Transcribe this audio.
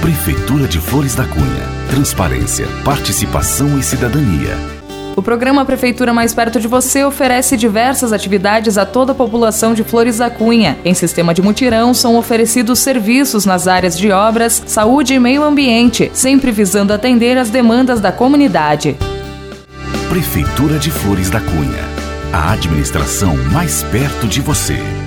Prefeitura de Flores da Cunha. Transparência, participação e cidadania. O programa Prefeitura Mais Perto de Você oferece diversas atividades a toda a população de Flores da Cunha. Em sistema de mutirão, são oferecidos serviços nas áreas de obras, saúde e meio ambiente, sempre visando atender às demandas da comunidade. Prefeitura de Flores da Cunha. A administração mais perto de você.